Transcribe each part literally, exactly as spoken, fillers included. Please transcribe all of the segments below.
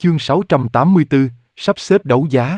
Chương sáu trăm tám mươi tư, sắp xếp đấu giá.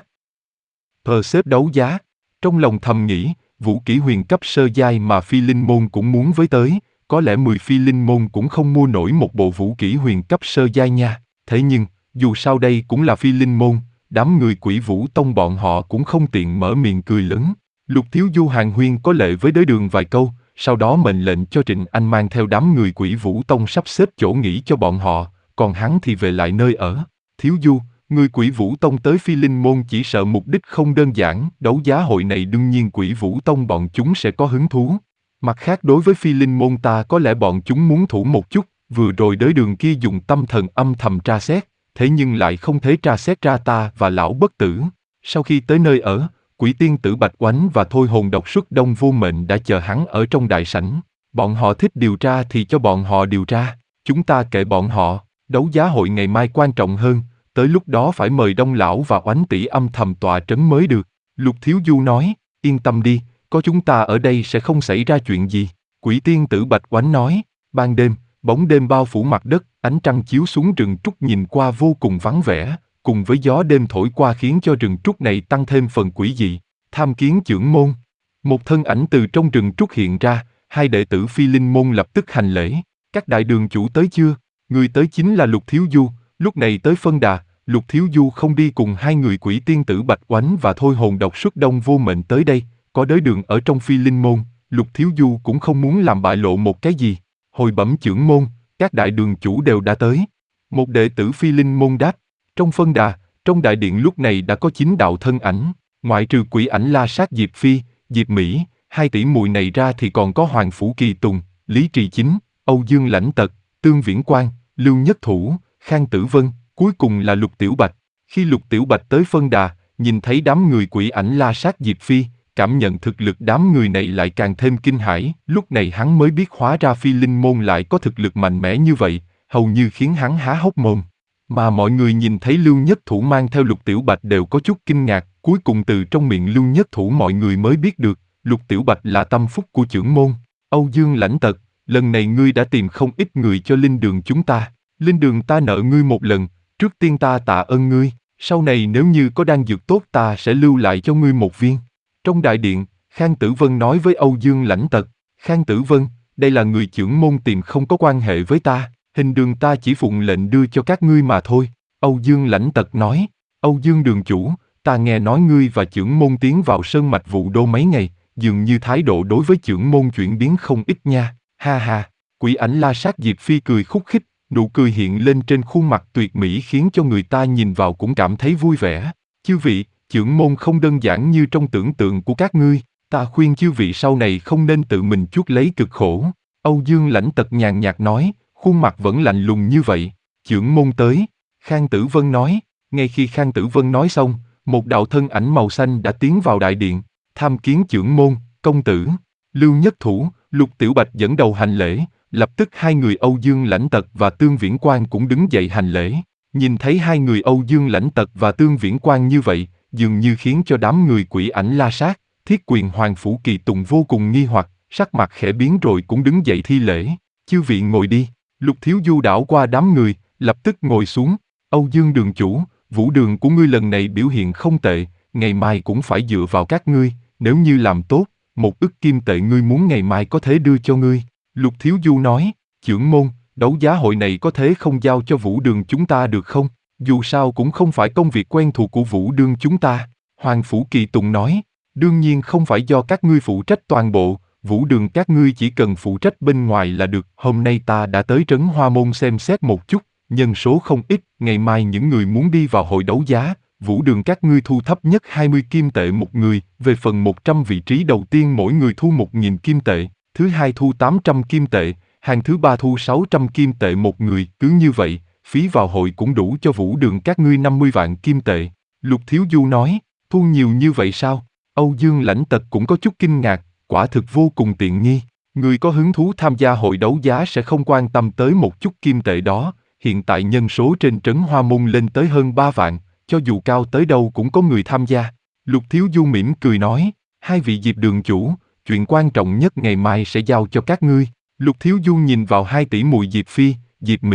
Thờ xếp đấu giá. Trong lòng thầm nghĩ, vũ kỹ huyền cấp sơ giai mà phi linh môn cũng muốn với tới, có lẽ mười phi linh môn cũng không mua nổi một bộ vũ kỹ huyền cấp sơ giai nha. Thế nhưng, dù sao đây cũng là phi linh môn, đám người Quỷ Vũ Tông bọn họ cũng không tiện mở miệng cười lớn. Lục Thiếu Du hàn huyên có lệ với Đới Đường vài câu, sau đó mệnh lệnh cho Trịnh Anh mang theo đám người Quỷ Vũ Tông sắp xếp chỗ nghỉ cho bọn họ, còn hắn thì về lại nơi ở. Thiếu Du, người Quỷ Vũ Tông tới Phi Linh Môn chỉ sợ mục đích không đơn giản, đấu giá hội này đương nhiên Quỷ Vũ Tông bọn chúng sẽ có hứng thú. Mặt khác đối với Phi Linh Môn ta có lẽ bọn chúng muốn thủ một chút, vừa rồi Đới Đường kia dùng tâm thần âm thầm tra xét, thế nhưng lại không thể tra xét ra ta và lão bất tử. Sau khi tới nơi ở, Quỷ Tiên Tử Bạch Oánh và Thôi Hồn Độc Xuất Đông Vô Mệnh đã chờ hắn ở trong đại sảnh. Bọn họ thích điều tra thì cho bọn họ điều tra, chúng ta kệ bọn họ, đấu giá hội ngày mai quan trọng hơn, tới lúc đó phải mời Đông Lão và Oánh tỷ âm thầm tọa trấn mới được. Lục Thiếu Du nói, yên tâm đi, có chúng ta ở đây sẽ không xảy ra chuyện gì. Quỷ Tiên Tử Bạch Oánh nói, ban đêm, bóng đêm bao phủ mặt đất, ánh trăng chiếu xuống rừng trúc nhìn qua vô cùng vắng vẻ, cùng với gió đêm thổi qua khiến cho rừng trúc này tăng thêm phần quỷ dị. Tham kiến chưởng môn. Một thân ảnh từ trong rừng trúc hiện ra, hai đệ tử Phi Linh Môn lập tức hành lễ. Các đại đường chủ tới chưa? Người tới chính là Lục Thiếu Du, lúc này tới phân đà, Lục Thiếu Du không đi cùng hai người Quỷ Tiên Tử Bạch Oánh và Thôi Hồn Độc Xuất Đông Vô Mệnh tới đây, có Đới Đường ở trong Phi Linh Môn, Lục Thiếu Du cũng không muốn làm bại lộ một cái gì. Hồi bẩm chưởng môn, các đại đường chủ đều đã tới. Một đệ tử Phi Linh Môn đáp, trong phân đà, trong đại điện lúc này đã có chín đạo thân ảnh, ngoại trừ Quỷ Ảnh La Sát Diệp Phi, Diệp Mỹ, hai tỷ muội này ra thì còn có Hoàng Phủ Kỳ Tùng, Lý Trì Chính, Âu Dương Lãnh Tật, Tương Viễn Quang, Lưu Nhất Thủ, Khang Tử Vân, cuối cùng là Lục Tiểu Bạch. Khi Lục Tiểu Bạch tới phân đà, nhìn thấy đám người Quỷ Ảnh La Sát Diệp Phi, cảm nhận thực lực đám người này lại càng thêm kinh hãi, lúc này hắn mới biết hóa ra Phi Linh Môn lại có thực lực mạnh mẽ như vậy, hầu như khiến hắn há hốc mồm. Mà mọi người nhìn thấy Lưu Nhất Thủ mang theo Lục Tiểu Bạch đều có chút kinh ngạc, cuối cùng từ trong miệng Lưu Nhất Thủ mọi người mới biết được, Lục Tiểu Bạch là tâm phúc của chưởng môn. Âu Dương Lãnh Tật, lần này ngươi đã tìm không ít người cho linh đường chúng ta, linh đường ta nợ ngươi một lần, trước tiên ta tạ ơn ngươi, sau này nếu như có đan dược tốt ta sẽ lưu lại cho ngươi một viên. Trong đại điện, Khang Tử Vân nói với Âu Dương Lãnh Tật, Khang Tử Vân, đây là người chưởng môn tìm không có quan hệ với ta, hình đường ta chỉ phụng lệnh đưa cho các ngươi mà thôi. Âu Dương Lãnh Tật nói, Âu Dương đường chủ, ta nghe nói ngươi và chưởng môn tiến vào sơn mạch Vũ Đô mấy ngày, dường như thái độ đối với chưởng môn chuyển biến không ít nha, ha ha. Quỷ Ảnh La Sát Diệp Phi cười khúc khích, nụ cười hiện lên trên khuôn mặt tuyệt mỹ khiến cho người ta nhìn vào cũng cảm thấy vui vẻ. Chư vị, chưởng môn không đơn giản như trong tưởng tượng của các ngươi, ta khuyên chư vị sau này không nên tự mình chuốc lấy cực khổ. Âu Dương Lãnh Tật nhàn nhạt nói, khuôn mặt vẫn lạnh lùng như vậy. Chưởng môn tới, Khang Tử Vân nói. Ngay khi Khang Tử Vân nói xong, một đạo thân ảnh màu xanh đã tiến vào đại điện. Tham kiến chưởng môn, công tử. Lưu Nhất Thủ, Lục Tiểu Bạch dẫn đầu hành lễ, lập tức hai người Âu Dương Lãnh Tật và Tương Viễn Quang cũng đứng dậy hành lễ. Nhìn thấy hai người Âu Dương Lãnh Tật và Tương Viễn Quang như vậy, dường như khiến cho đám người Quỷ Ảnh La Sát, Thiết Quyền Hoàng Phủ Kỳ Tùng vô cùng nghi hoặc, sắc mặt khẽ biến rồi cũng đứng dậy thi lễ. Chư vị ngồi đi. Lục Thiếu Du đảo qua đám người, lập tức ngồi xuống. Âu Dương đường chủ, vũ đường của ngươi lần này biểu hiện không tệ, ngày mai cũng phải dựa vào các ngươi, nếu như làm tốt, một ức kim tệ ngươi muốn ngày mai có thể đưa cho ngươi. Lục Thiếu Du nói, chưởng môn, đấu giá hội này có thể không giao cho vũ đường chúng ta được không? Dù sao cũng không phải công việc quen thuộc của vũ đường chúng ta. Hoàng Phủ Kỳ Tùng nói, đương nhiên không phải do các ngươi phụ trách toàn bộ, vũ đường các ngươi chỉ cần phụ trách bên ngoài là được. Hôm nay ta đã tới Trấn Hoa Môn xem xét một chút, nhân số không ít, ngày mai những người muốn đi vào hội đấu giá, vũ đường các ngươi thu thấp nhất hai mươi kim tệ một người, về phần một trăm vị trí đầu tiên mỗi người thu một nghìn kim tệ, thứ hai thu tám trăm kim tệ, hàng thứ ba thu sáu trăm kim tệ một người, cứ như vậy, phí vào hội cũng đủ cho vũ đường các ngươi năm mươi vạn kim tệ. Lục Thiếu Du nói, thu nhiều như vậy sao? Âu Dương Lãnh Tật cũng có chút kinh ngạc, quả thực vô cùng tiện nghi. Người có hứng thú tham gia hội đấu giá sẽ không quan tâm tới một chút kim tệ đó, hiện tại nhân số trên Trấn Hoa Môn lên tới hơn ba vạn, cho dù cao tới đâu cũng có người tham gia. Lục Thiếu Du mỉm cười nói, hai vị Diệp đường chủ, chuyện quan trọng nhất ngày mai sẽ giao cho các ngươi. Lục Thiếu Du nhìn vào hai tỷ muội Diệp Phi, Diệp Mỹ,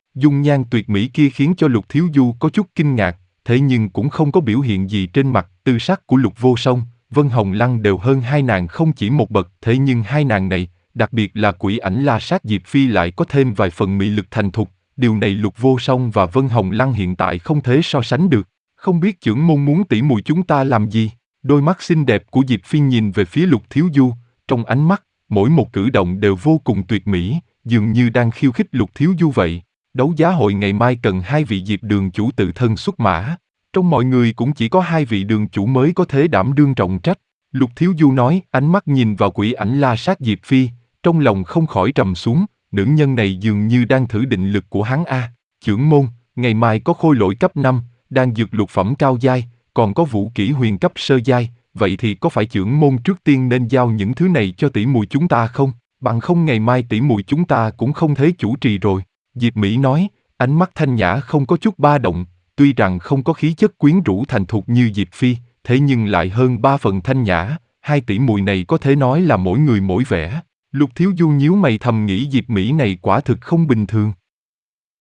Dung nhan tuyệt mỹ kia khiến cho Lục Thiếu Du có chút kinh ngạc, thế nhưng cũng không có biểu hiện gì trên mặt. Tư sắc của Lục Vô Song, Vân Hồng Lăng đều hơn hai nàng không chỉ một bậc, thế nhưng hai nàng này, đặc biệt là quỷ ảnh La Sát Diệp Phi lại có thêm vài phần mị lực thành thục, điều này Lục Vô Song và Vân Hồng Lăng hiện tại không thể so sánh được. Không biết chưởng môn muốn tỉ muội chúng ta làm gì? Đôi mắt xinh đẹp của Diệp Phi nhìn về phía Lục Thiếu Du, trong ánh mắt, mỗi một cử động đều vô cùng tuyệt mỹ, dường như đang khiêu khích Lục Thiếu Du vậy. Đấu giá hội ngày mai cần hai vị Diệp đường chủ tự thân xuất mã. Trong mọi người cũng chỉ có hai vị đường chủ mới có thể đảm đương trọng trách. Lục Thiếu Du nói, ánh mắt nhìn vào quỷ ảnh La Sát Diệp Phi, trong lòng không khỏi trầm xuống, nữ nhân này dường như đang thử định lực của hắn a. Chưởng môn, ngày mai có khôi lỗi cấp năm, đang dược lục phẩm cao giai, còn có vũ kỹ huyền cấp sơ giai, vậy thì có phải chưởng môn trước tiên nên giao những thứ này cho tỷ muội chúng ta không? Bằng không ngày mai tỷ muội chúng ta cũng không thể chủ trì rồi. Diệp Mỹ nói, ánh mắt thanh nhã không có chút ba động, tuy rằng không có khí chất quyến rũ thành thục như Diệp Phi, thế nhưng lại hơn ba phần thanh nhã, hai tỷ muội này có thể nói là mỗi người mỗi vẻ. Lục Thiếu Du nhíu mày thầm nghĩ Diệp Mỹ này quả thực không bình thường.